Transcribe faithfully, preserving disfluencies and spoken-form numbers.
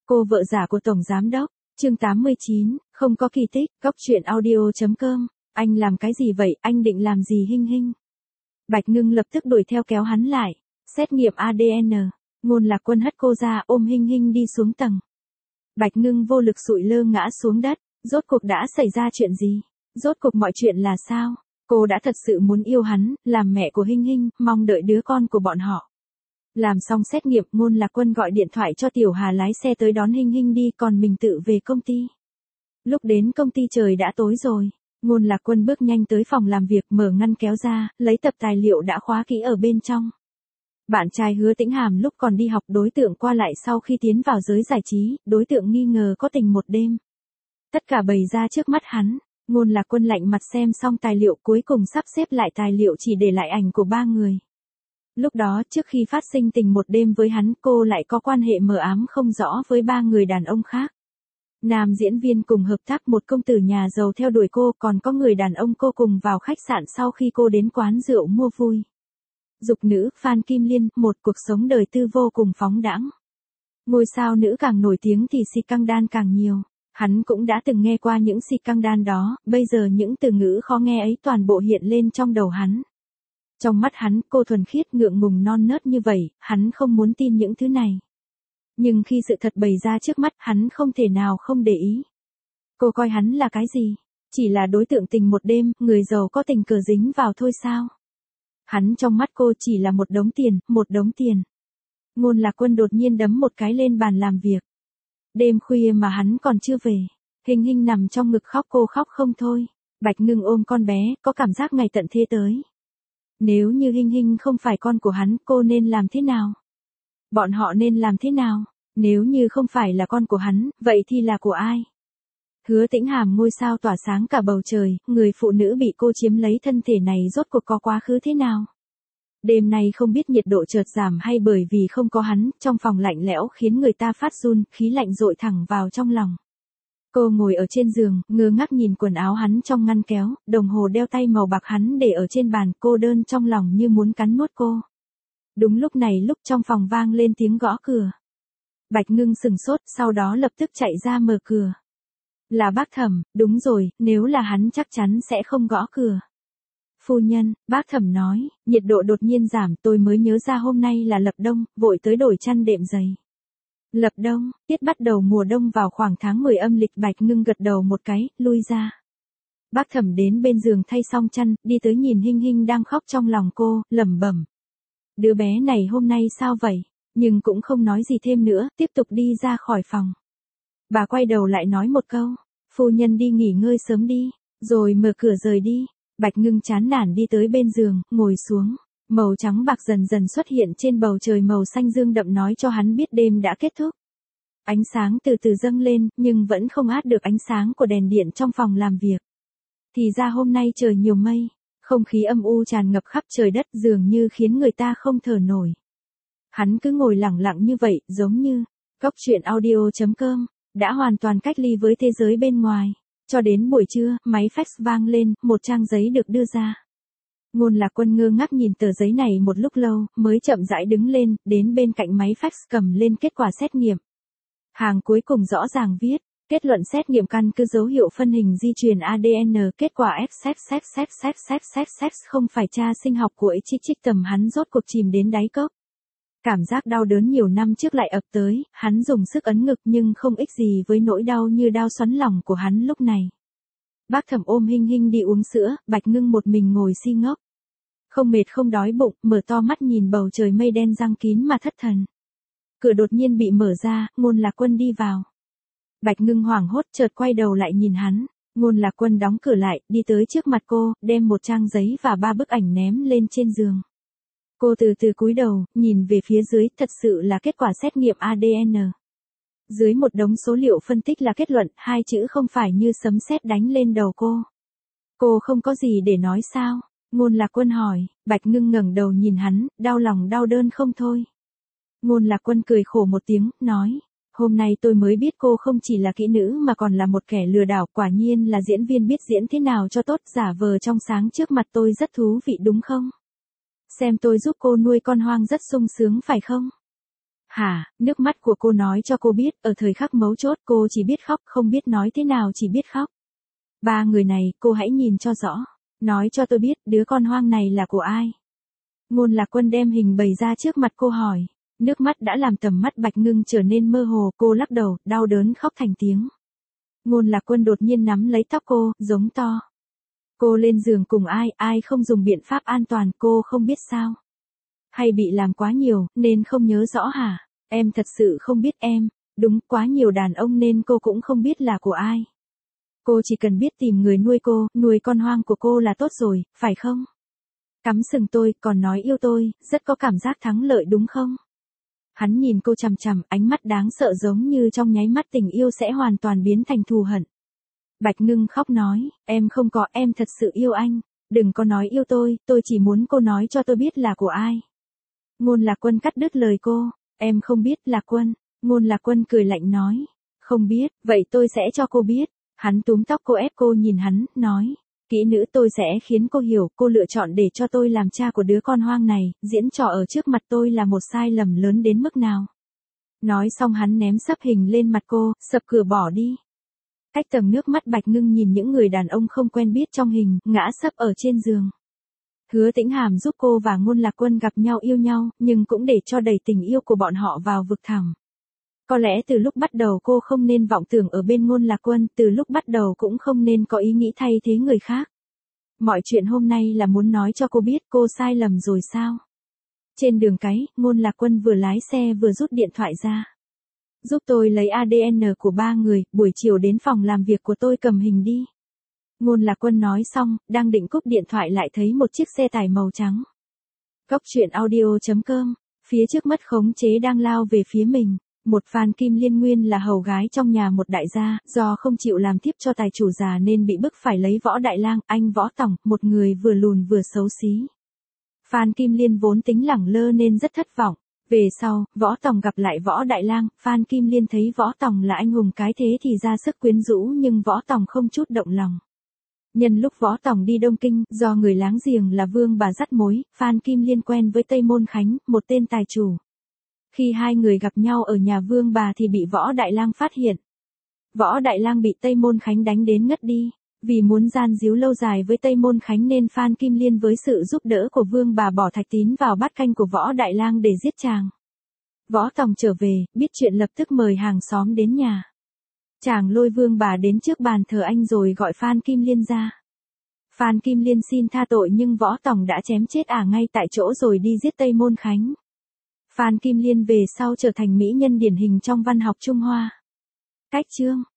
Cô vợ giả của Tổng Giám Đốc, chương tám mươi chín, không có kỳ tích, góc chuyện audio.com, anh làm cái gì vậy, anh định làm gì Hinh Hinh? Bạch Ngưng lập tức đuổi theo kéo hắn lại, xét nghiệm a đê en, Ngôn Lạc Quân hất cô ra ôm Hinh Hinh đi xuống tầng. Bạch Ngưng vô lực sụi lơ ngã xuống đất, rốt cuộc đã xảy ra chuyện gì? Rốt cuộc mọi chuyện là sao? Cô đã thật sự muốn yêu hắn, làm mẹ của Hinh Hinh, mong đợi đứa con của bọn họ. Làm xong xét nghiệm, Ngôn Lạc Quân gọi điện thoại cho Tiểu Hà lái xe tới đón Hinh Hinh đi, còn mình tự về công ty. Lúc đến công ty trời đã tối rồi. Ngôn Lạc Quân bước nhanh tới phòng làm việc, mở ngăn kéo ra, lấy tập tài liệu đã khóa kỹ ở bên trong. Bạn trai Hứa Tĩnh Hàm lúc còn đi học đối tượng qua lại sau khi tiến vào giới giải trí, đối tượng nghi ngờ có tình một đêm. Tất cả bày ra trước mắt hắn. Ngôn Lạc Quân lạnh mặt xem xong tài liệu, cuối cùng sắp xếp lại tài liệu chỉ để lại ảnh của ba người. Lúc đó, trước khi phát sinh tình một đêm với hắn, cô lại có quan hệ mờ ám không rõ với ba người đàn ông khác. Nam diễn viên cùng hợp tác một công tử nhà giàu theo đuổi cô, còn có người đàn ông cô cùng vào khách sạn sau khi cô đến quán rượu mua vui. Dục nữ, Phan Kim Liên, một cuộc sống đời tư vô cùng phóng đãng. Ngôi sao nữ càng nổi tiếng thì scandal càng nhiều. Hắn cũng đã từng nghe qua những scandal đó, bây giờ những từ ngữ khó nghe ấy toàn bộ hiện lên trong đầu hắn. Trong mắt hắn, cô thuần khiết ngượng ngùng non nớt như vậy, hắn không muốn tin những thứ này. Nhưng khi sự thật bày ra trước mắt, hắn không thể nào không để ý. Cô coi hắn là cái gì? Chỉ là đối tượng tình một đêm, người giàu có tình cờ dính vào thôi sao? Hắn trong mắt cô chỉ là một đống tiền, một đống tiền. Ngôn Lạc Quân đột nhiên đấm một cái lên bàn làm việc. Đêm khuya mà hắn còn chưa về. Hinh Hinh nằm trong ngực khóc, cô khóc không thôi. Bạch Ngưng ôm con bé, có cảm giác ngày tận thế tới. Nếu như Hinh Hinh không phải con của hắn, cô nên làm thế nào? Bọn họ nên làm thế nào? Nếu như không phải là con của hắn, vậy thì là của ai? Hứa Tĩnh Hàm ngôi sao tỏa sáng cả bầu trời, người phụ nữ bị cô chiếm lấy thân thể này rốt cuộc có quá khứ thế nào? Đêm nay không biết nhiệt độ chợt giảm hay bởi vì không có hắn, trong phòng lạnh lẽo khiến người ta phát run, khí lạnh dội thẳng vào trong lòng. Cô ngồi ở trên giường, ngơ ngác nhìn quần áo hắn trong ngăn kéo, đồng hồ đeo tay màu bạc hắn để ở trên bàn, cô đơn trong lòng như muốn cắn nuốt cô. Đúng lúc này lúc trong phòng vang lên tiếng gõ cửa. Bạch Ngưng sừng sốt, sau đó lập tức chạy ra mở cửa. Là bác Thẩm, đúng rồi, nếu là hắn chắc chắn sẽ không gõ cửa. Phu nhân, bác Thẩm nói, nhiệt độ đột nhiên giảm, tôi mới nhớ ra hôm nay là lập đông, vội tới đổi chăn đệm giày. Lập đông, tiết bắt đầu mùa đông vào khoảng tháng mười âm lịch. Bạch Ngưng gật đầu một cái, lui ra. Bác Thẩm đến bên giường thay xong chăn, đi tới nhìn Hinh Hinh đang khóc trong lòng cô, lẩm bẩm. Đứa bé này hôm nay sao vậy? Nhưng cũng không nói gì thêm nữa, tiếp tục đi ra khỏi phòng. Bà quay đầu lại nói một câu, phu nhân đi nghỉ ngơi sớm đi, rồi mở cửa rời đi. Bạch Ngưng chán nản đi tới bên giường, ngồi xuống. Màu trắng bạc dần dần xuất hiện trên bầu trời màu xanh dương đậm nói cho hắn biết đêm đã kết thúc. Ánh sáng từ từ dâng lên, nhưng vẫn không át được ánh sáng của đèn điện trong phòng làm việc. Thì ra hôm nay trời nhiều mây, không khí âm u tràn ngập khắp trời đất dường như khiến người ta không thở nổi. Hắn cứ ngồi lặng lặng như vậy, giống như, góc chuyện audio.com, đã hoàn toàn cách ly với thế giới bên ngoài. Cho đến buổi trưa, máy fax vang lên, một trang giấy được đưa ra. Ngôn Lạc Quân ngơ ngác nhìn tờ giấy này một lúc lâu, mới chậm rãi đứng lên, đến bên cạnh máy fax cầm lên kết quả xét nghiệm. Hàng cuối cùng rõ ràng viết, kết luận xét nghiệm căn cứ dấu hiệu phân hình di truyền a đê en, kết quả F sex sex sex sex sex sex sex không phải cha sinh học của ấy. Chích chích tầm hắn rốt cuộc chìm đến đáy cốc. Cảm giác đau đớn nhiều năm trước lại ập tới, hắn dùng sức ấn ngực nhưng không ích gì với nỗi đau như đau xoắn lòng của hắn lúc này. Bác Thẩm ôm Hinh Hinh đi uống sữa, Bạch Ngưng một mình ngồi si ngốc. Không mệt không đói bụng, mở to mắt nhìn bầu trời mây đen giăng kín mà thất thần. Cửa đột nhiên bị mở ra, Ngôn Lạc Quân đi vào. Bạch Ngưng hoảng hốt chợt quay đầu lại nhìn hắn, Ngôn Lạc Quân đóng cửa lại, đi tới trước mặt cô, đem một trang giấy và ba bức ảnh ném lên trên giường. Cô từ từ cúi đầu, nhìn về phía dưới, thật sự là kết quả xét nghiệm a đê en. Dưới một đống số liệu phân tích là kết luận, hai chữ không phải như sấm sét đánh lên đầu cô. Cô không có gì để nói sao? Ngôn Lạc Quân hỏi. Bạch Ngưng ngẩng đầu nhìn hắn, đau lòng đau đơn không thôi. Ngôn Lạc Quân cười khổ một tiếng, nói, hôm nay tôi mới biết cô không chỉ là kỹ nữ mà còn là một kẻ lừa đảo, quả nhiên là diễn viên biết diễn thế nào cho tốt, giả vờ trong sáng trước mặt tôi rất thú vị đúng không? Xem tôi giúp cô nuôi con hoang rất sung sướng phải không? Hả, nước mắt của cô nói cho cô biết, ở thời khắc mấu chốt cô chỉ biết khóc, không biết nói thế nào, chỉ biết khóc. Ba người này, cô hãy nhìn cho rõ. Nói cho tôi biết, đứa con hoang này là của ai? Ngôn Lạc Quân đem hình bày ra trước mặt cô hỏi. Nước mắt đã làm tầm mắt Bạch Ngưng trở nên mơ hồ, cô lắc đầu, đau đớn khóc thành tiếng. Ngôn Lạc Quân đột nhiên nắm lấy tóc cô, giống to. Cô lên giường cùng ai, ai không dùng biện pháp an toàn, cô không biết sao? Hay bị làm quá nhiều, nên không nhớ rõ hả? Em thật sự không biết em. Đúng, quá nhiều đàn ông nên cô cũng không biết là của ai. Cô chỉ cần biết tìm người nuôi cô, nuôi con hoang của cô là tốt rồi, phải không? Cắm sừng tôi, còn nói yêu tôi, rất có cảm giác thắng lợi đúng không? Hắn nhìn cô chằm chằm, ánh mắt đáng sợ giống như trong nháy mắt tình yêu sẽ hoàn toàn biến thành thù hận. Bạch Ngưng khóc nói, em không có, em thật sự yêu anh. Đừng có nói yêu tôi, tôi chỉ muốn cô nói cho tôi biết là của ai. Ngôn Lạc Quân cắt đứt lời cô, em không biết. Lạc Quân. Ngôn Lạc Quân cười lạnh nói, không biết, vậy tôi sẽ cho cô biết. Hắn túm tóc cô ép cô nhìn hắn, nói, kỹ nữ tôi sẽ khiến cô hiểu, cô lựa chọn để cho tôi làm cha của đứa con hoang này, diễn trò ở trước mặt tôi là một sai lầm lớn đến mức nào. Nói xong hắn ném sấp hình lên mặt cô, sập cửa bỏ đi. Cách tầm nước mắt Bạch Ngưng nhìn những người đàn ông không quen biết trong hình, ngã sấp ở trên giường. Hứa Tĩnh Hàm giúp cô và Ngôn Lạc Quân gặp nhau yêu nhau, nhưng cũng để cho đẩy tình yêu của bọn họ vào vực thẳm. Có lẽ từ lúc bắt đầu cô không nên vọng tưởng ở bên Ngôn Lạc Quân, từ lúc bắt đầu cũng không nên có ý nghĩ thay thế người khác. Mọi chuyện hôm nay là muốn nói cho cô biết cô sai lầm rồi sao? Trên đường cái, Ngôn Lạc Quân vừa lái xe vừa rút điện thoại ra. Giúp tôi lấy a đê en của ba người, buổi chiều đến phòng làm việc của tôi cầm hình đi. Ngôn Lạc Quân nói xong, đang định cúp điện thoại lại thấy một chiếc xe tải màu trắng. Góc truyện audio chấm com, phía trước mất khống chế đang lao về phía mình. Một Phan Kim Liên nguyên là hầu gái trong nhà một đại gia, do không chịu làm tiếp cho tài chủ già nên bị bức phải lấy Võ Đại Lang, anh Võ Tòng, một người vừa lùn vừa xấu xí. Phan Kim Liên vốn tính lẳng lơ nên rất thất vọng. Về sau, Võ Tòng gặp lại Võ Đại Lang, Phan Kim Liên thấy Võ Tòng là anh hùng cái thế thì ra sức quyến rũ nhưng Võ Tòng không chút động lòng. Nhân lúc Võ Tòng đi Đông Kinh, do người láng giềng là Vương Bà dắt mối, Phan Kim Liên quen với Tây Môn Khánh, một tên tài chủ. Khi hai người gặp nhau ở nhà Vương Bà thì bị Võ Đại Lang phát hiện. Võ Đại Lang bị Tây Môn Khánh đánh đến ngất đi. Vì muốn gian díu lâu dài với Tây Môn Khánh nên Phan Kim Liên với sự giúp đỡ của Vương Bà bỏ thạch tín vào bát canh của Võ Đại Lang để giết chàng. Võ Tòng trở về, biết chuyện lập tức mời hàng xóm đến nhà. Chàng lôi Vương Bà đến trước bàn thờ anh rồi gọi Phan Kim Liên ra. Phan Kim Liên xin tha tội nhưng Võ Tòng đã chém chết ả ngay tại chỗ rồi đi giết Tây Môn Khánh. Phan Kim Liên về sau trở thành mỹ nhân điển hình trong văn học Trung Hoa. Cách chương